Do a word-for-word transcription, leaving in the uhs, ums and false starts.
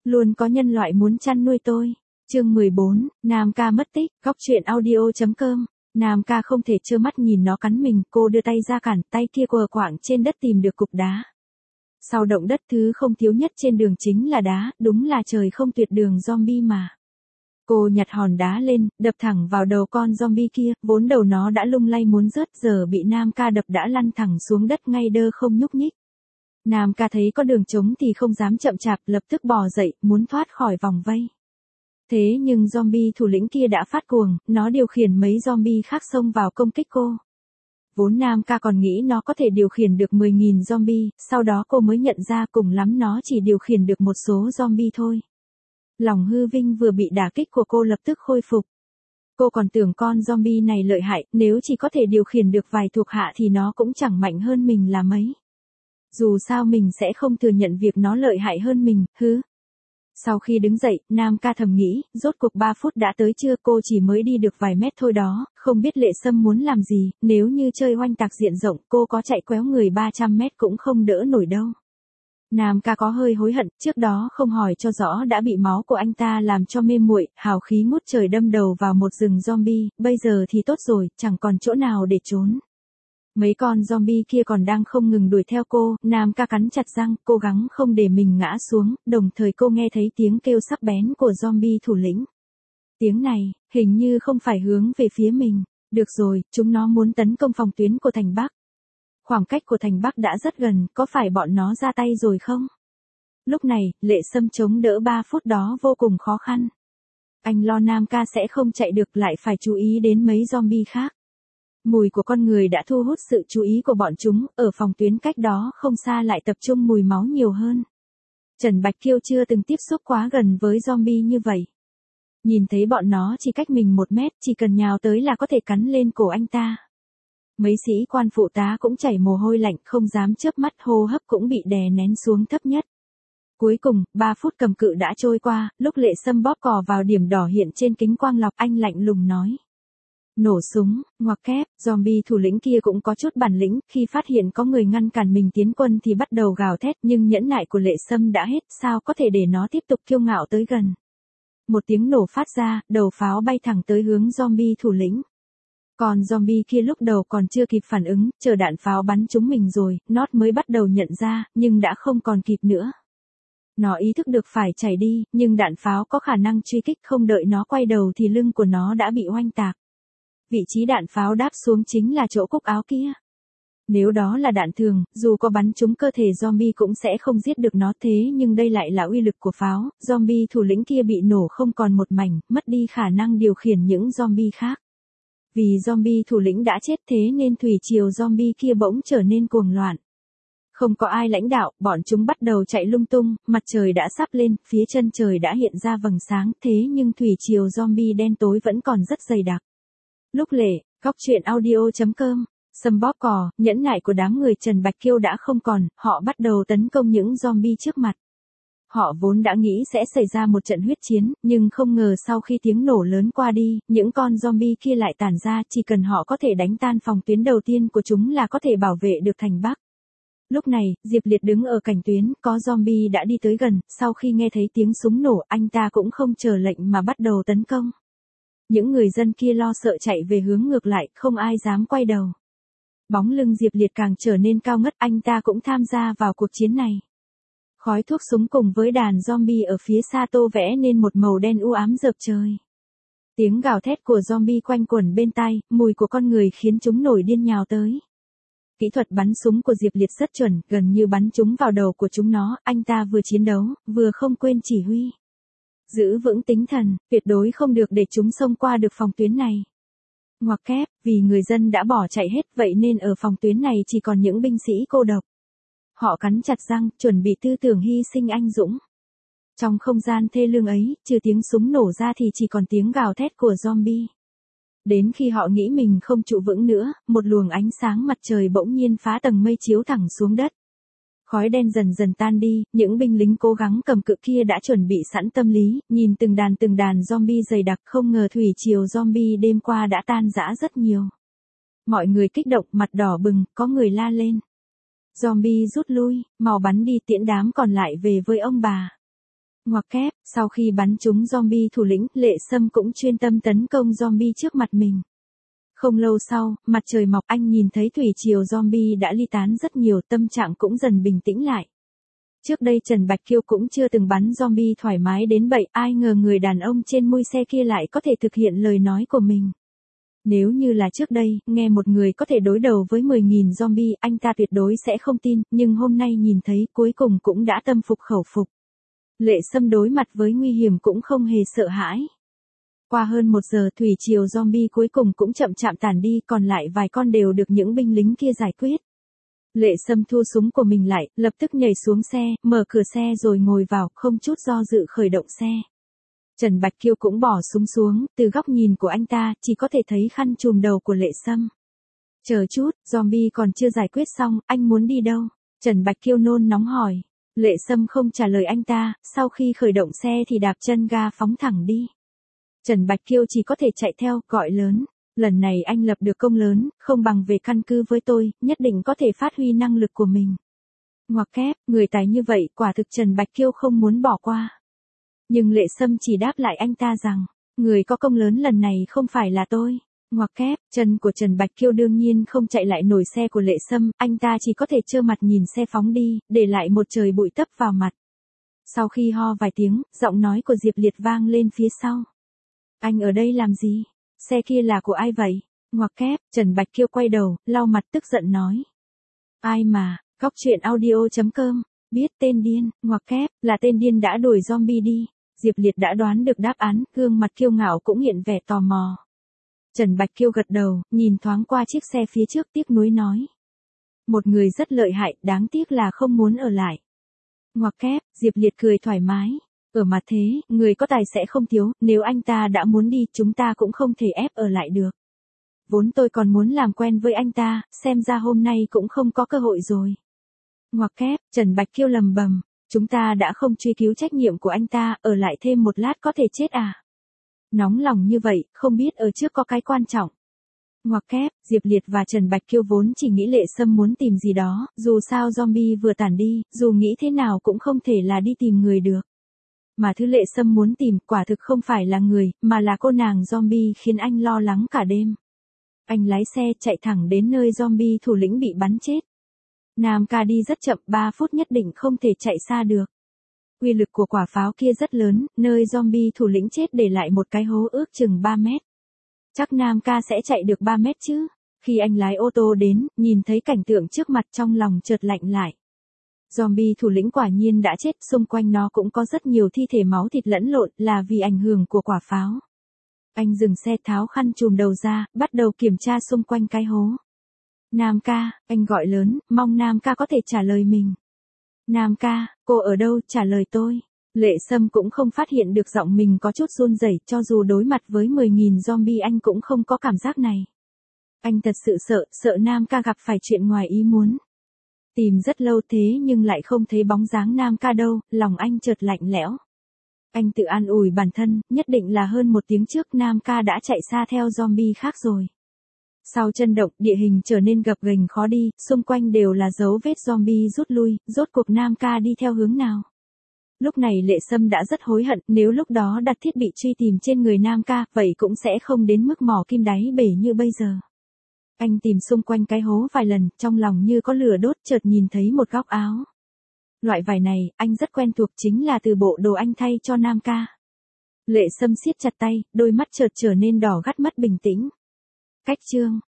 Luôn có nhân loại muốn chăn nuôi tôi. Chương mười bốn, Nam Ca mất tích, góc truyện audio.com. Nam Ca không thể trơ mắt nhìn nó cắn mình, cô đưa tay ra cản, tay kia quờ quạng trên đất tìm được cục đá. Sau động đất thứ không thiếu nhất trên đường chính là đá, đúng là trời không tuyệt đường zombie mà. Cô nhặt hòn đá lên, đập thẳng vào đầu con zombie kia, vốn đầu nó đã lung lay muốn rớt, giờ bị Nam Ca đập đã lăn thẳng xuống đất ngay đơ không nhúc nhích. Nam Ca thấy có đường trống thì không dám chậm chạp, lập tức bò dậy, muốn thoát khỏi vòng vây. Thế nhưng zombie thủ lĩnh kia đã phát cuồng, nó điều khiển mấy zombie khác xông vào công kích cô. Vốn Nam Ca còn nghĩ nó có thể điều khiển được mười nghìn zombie, sau đó cô mới nhận ra cùng lắm nó chỉ điều khiển được một số zombie thôi. Lòng hư vinh vừa bị đả kích của cô lập tức khôi phục. Cô còn tưởng con zombie này lợi hại, nếu chỉ có thể điều khiển được vài thuộc hạ thì nó cũng chẳng mạnh hơn mình là mấy. Dù sao mình sẽ không thừa nhận việc nó lợi hại hơn mình, hứ. Sau khi đứng dậy, Nam Ca thầm nghĩ, rốt cuộc ba phút đã tới chưa, cô chỉ mới đi được vài mét thôi đó, không biết Lệ Sâm muốn làm gì, nếu như chơi oanh tạc diện rộng, cô có chạy quéo người ba trăm mét cũng không đỡ nổi đâu. Nam Ca có hơi hối hận, trước đó không hỏi cho rõ đã bị máu của anh ta làm cho mê muội, hào khí ngút trời đâm đầu vào một rừng zombie, bây giờ thì tốt rồi, chẳng còn chỗ nào để trốn. Mấy con zombie kia còn đang không ngừng đuổi theo cô, Nam Ca cắn chặt răng, cố gắng không để mình ngã xuống, đồng thời cô nghe thấy tiếng kêu sắc bén của zombie thủ lĩnh. Tiếng này, hình như không phải hướng về phía mình, được rồi, chúng nó muốn tấn công phòng tuyến của thành Bắc. Khoảng cách của thành Bắc đã rất gần, có phải bọn nó ra tay rồi không? Lúc này, Lệ Sâm chống đỡ ba phút đó vô cùng khó khăn. Anh lo Nam Ca sẽ không chạy được, lại phải chú ý đến mấy zombie khác. Mùi của con người đã thu hút sự chú ý của bọn chúng, ở phòng tuyến cách đó không xa lại tập trung mùi máu nhiều hơn. Trần Bạch Kiêu chưa từng tiếp xúc quá gần với zombie như vậy. Nhìn thấy bọn nó chỉ cách mình một mét, chỉ cần nhào tới là có thể cắn lên cổ anh ta. Mấy sĩ quan phụ tá cũng chảy mồ hôi lạnh, không dám chớp mắt, hô hấp cũng bị đè nén xuống thấp nhất. Cuối cùng, ba phút cầm cự đã trôi qua, lúc Lệ Sâm bóp cò vào điểm đỏ hiện trên kính quang lọc, anh lạnh lùng nói. Nổ súng, ngoặc kép, zombie thủ lĩnh kia cũng có chút bản lĩnh, khi phát hiện có người ngăn cản mình tiến quân thì bắt đầu gào thét, nhưng nhẫn nại của Lệ Sâm đã hết, sao có thể để nó tiếp tục kiêu ngạo tới gần. Một tiếng nổ phát ra, đầu pháo bay thẳng tới hướng zombie thủ lĩnh. Còn zombie kia lúc đầu còn chưa kịp phản ứng, chờ đạn pháo bắn trúng mình rồi, nó mới bắt đầu nhận ra, nhưng đã không còn kịp nữa. Nó ý thức được phải chạy đi, nhưng đạn pháo có khả năng truy kích, không đợi nó quay đầu thì lưng của nó đã bị oanh tạc. Vị trí đạn pháo đáp xuống chính là chỗ cúc áo kia. Nếu đó là đạn thường, dù có bắn trúng cơ thể zombie cũng sẽ không giết được nó, thế nhưng đây lại là uy lực của pháo, zombie thủ lĩnh kia bị nổ không còn một mảnh, mất đi khả năng điều khiển những zombie khác. Vì zombie thủ lĩnh đã chết, thế nên thủy triều zombie kia bỗng trở nên cuồng loạn. Không có ai lãnh đạo, bọn chúng bắt đầu chạy lung tung, mặt trời đã sắp lên, phía chân trời đã hiện ra vầng sáng, thế nhưng thủy triều zombie đen tối vẫn còn rất dày đặc. Lúc Lệ, góc truyện audio.com, Sâm bóp cò, nhẫn nại của đám người Trần Bạch Kiêu đã không còn, họ bắt đầu tấn công những zombie trước mặt. Họ vốn đã nghĩ sẽ xảy ra một trận huyết chiến, nhưng không ngờ sau khi tiếng nổ lớn qua đi, những con zombie kia lại tản ra, chỉ cần họ có thể đánh tan phòng tuyến đầu tiên của chúng là có thể bảo vệ được thành Bắc. Lúc này, Diệp Liệt đứng ở cảnh tuyến, có zombie đã đi tới gần, sau khi nghe thấy tiếng súng nổ, anh ta cũng không chờ lệnh mà bắt đầu tấn công. Những người dân kia lo sợ chạy về hướng ngược lại, không ai dám quay đầu. Bóng lưng Diệp Liệt càng trở nên cao ngất, anh ta cũng tham gia vào cuộc chiến này. Khói thuốc súng cùng với đàn zombie ở phía xa tô vẽ nên một màu đen u ám rợp trời. Tiếng gào thét của zombie quanh quẩn bên tai, mùi của con người khiến chúng nổi điên nhào tới. Kỹ thuật bắn súng của Diệp Liệt rất chuẩn, gần như bắn trúng vào đầu của chúng nó, anh ta vừa chiến đấu, vừa không quên chỉ huy. Giữ vững tinh thần, tuyệt đối không được để chúng xông qua được phòng tuyến này. Ngoặc kép, vì người dân đã bỏ chạy hết, vậy nên ở phòng tuyến này chỉ còn những binh sĩ cô độc. Họ cắn chặt răng, chuẩn bị tư tưởng hy sinh anh dũng. Trong không gian thê lương ấy, trừ tiếng súng nổ ra thì chỉ còn tiếng gào thét của zombie. Đến khi họ nghĩ mình không trụ vững nữa, một luồng ánh sáng mặt trời bỗng nhiên phá tầng mây chiếu thẳng xuống đất. Khói đen dần dần tan đi, những binh lính cố gắng cầm cự kia đã chuẩn bị sẵn tâm lý, nhìn từng đàn từng đàn zombie dày đặc, không ngờ thủy triều zombie đêm qua đã tan rã rất nhiều. Mọi người kích động, mặt đỏ bừng, có người la lên. Zombie rút lui, mau bắn đi, tiễn đám còn lại về với ông bà. Ngoặc kép, sau khi bắn trúng zombie thủ lĩnh, Lệ Sâm cũng chuyên tâm tấn công zombie trước mặt mình. Không lâu sau, mặt trời mọc, anh nhìn thấy thủy triều zombie đã ly tán rất nhiều, tâm trạng cũng dần bình tĩnh lại. Trước đây Trần Bạch Kiêu cũng chưa từng bắn zombie thoải mái đến vậy, ai ngờ người đàn ông trên mui xe kia lại có thể thực hiện lời nói của mình. Nếu như là trước đây, nghe một người có thể đối đầu với mười nghìn zombie, anh ta tuyệt đối sẽ không tin, nhưng hôm nay nhìn thấy cuối cùng cũng đã tâm phục khẩu phục. Lệ Sâm đối mặt với nguy hiểm cũng không hề sợ hãi. Qua hơn một giờ thủy triều zombie cuối cùng cũng chậm chạm tản đi, còn lại vài con đều được những binh lính kia giải quyết. Lệ Sâm thu súng của mình lại, lập tức nhảy xuống xe, mở cửa xe rồi ngồi vào, không chút do dự khởi động xe. Trần Bạch Kiêu cũng bỏ súng xuống, từ góc nhìn của anh ta, chỉ có thể thấy khăn trùm đầu của Lệ Sâm. Chờ chút, zombie còn chưa giải quyết xong, anh muốn đi đâu? Trần Bạch Kiêu nôn nóng hỏi. Lệ Sâm không trả lời anh ta, sau khi khởi động xe thì đạp chân ga phóng thẳng đi. Trần Bạch Kiêu chỉ có thể chạy theo, gọi lớn. Lần này anh lập được công lớn, không bằng về căn cứ với tôi, nhất định có thể phát huy năng lực của mình. Ngoặc kép, người tài như vậy, quả thực Trần Bạch Kiêu không muốn bỏ qua. Nhưng Lệ Sâm chỉ đáp lại anh ta rằng, người có công lớn lần này không phải là tôi. Ngoặc kép, chân của Trần Bạch Kiêu đương nhiên không chạy lại nổi xe của Lệ Sâm, anh ta chỉ có thể trơ mặt nhìn xe phóng đi, để lại một trời bụi tấp vào mặt. Sau khi ho vài tiếng, giọng nói của Diệp Liệt vang lên phía sau. Anh ở đây làm gì? Xe kia là của ai vậy? Ngoặc kép, Trần Bạch Kiêu quay đầu, lau mặt tức giận nói. Ai mà, góc truyện audio chấm com, biết tên điên, ngoặc kép, là tên điên đã đuổi zombie đi. Diệp Liệt đã đoán được đáp án, gương mặt kiêu ngạo cũng hiện vẻ tò mò. Trần Bạch Kiêu gật đầu, nhìn thoáng qua chiếc xe phía trước tiếc nuối nói. Một người rất lợi hại, đáng tiếc là không muốn ở lại. Ngoặc kép, Diệp Liệt cười thoải mái. Ở mặt thế, người có tài sẽ không thiếu, nếu anh ta đã muốn đi, chúng ta cũng không thể ép ở lại được. Vốn tôi còn muốn làm quen với anh ta, xem ra hôm nay cũng không có cơ hội rồi. Ngoặc kép, Trần Bạch Kiêu lầm bầm, chúng ta đã không truy cứu trách nhiệm của anh ta, ở lại thêm một lát có thể chết à? Nóng lòng như vậy, không biết ở trước có cái quan trọng. Ngoặc kép, Diệp Liệt và Trần Bạch Kiêu vốn chỉ nghĩ Lệ Sâm muốn tìm gì đó, dù sao zombie vừa tản đi, dù nghĩ thế nào cũng không thể là đi tìm người được. Mà thứ Lệ Sâm muốn tìm quả thực không phải là người, mà là cô nàng zombie khiến anh lo lắng cả đêm. Anh lái xe chạy thẳng đến nơi zombie thủ lĩnh bị bắn chết. Nam ca đi rất chậm, ba phút nhất định không thể chạy xa được. Uy lực của quả pháo kia rất lớn, nơi zombie thủ lĩnh chết để lại một cái hố ước chừng ba mét. Chắc Nam ca sẽ chạy được ba mét chứ. Khi anh lái ô tô đến, nhìn thấy cảnh tượng trước mặt trong lòng chợt lạnh lại. Zombie thủ lĩnh quả nhiên đã chết, xung quanh nó cũng có rất nhiều thi thể máu thịt lẫn lộn, là vì ảnh hưởng của quả pháo. Anh dừng xe tháo khăn trùm đầu ra, bắt đầu kiểm tra xung quanh cái hố. Nam ca, anh gọi lớn, mong Nam ca có thể trả lời mình. Nam ca, cô ở đâu, trả lời tôi. Lệ Sâm cũng không phát hiện được giọng mình có chút run rẩy, cho dù đối mặt với mười nghìn zombie anh cũng không có cảm giác này. Anh thật sự sợ, sợ Nam ca gặp phải chuyện ngoài ý muốn. Tìm rất lâu thế nhưng lại không thấy bóng dáng Nam ca đâu, lòng anh chợt lạnh lẽo. Anh tự an ủi bản thân, nhất định là hơn một tiếng trước Nam ca đã chạy xa theo zombie khác rồi. Sau chân động, địa hình trở nên gập ghềnh khó đi, xung quanh đều là dấu vết zombie rút lui, rốt cuộc Nam ca đi theo hướng nào. Lúc này Lệ Sâm đã rất hối hận, nếu lúc đó đặt thiết bị truy tìm trên người Nam ca, vậy cũng sẽ không đến mức mò kim đáy bể như bây giờ. Anh tìm xung quanh cái hố vài lần, trong lòng như có lửa đốt, chợt nhìn thấy một góc áo. Loại vải này, anh rất quen thuộc, chính là từ bộ đồ anh thay cho Nam ca. Lệ Sâm siết chặt tay, đôi mắt chợt trở nên đỏ gắt, mất bình tĩnh. Cách chương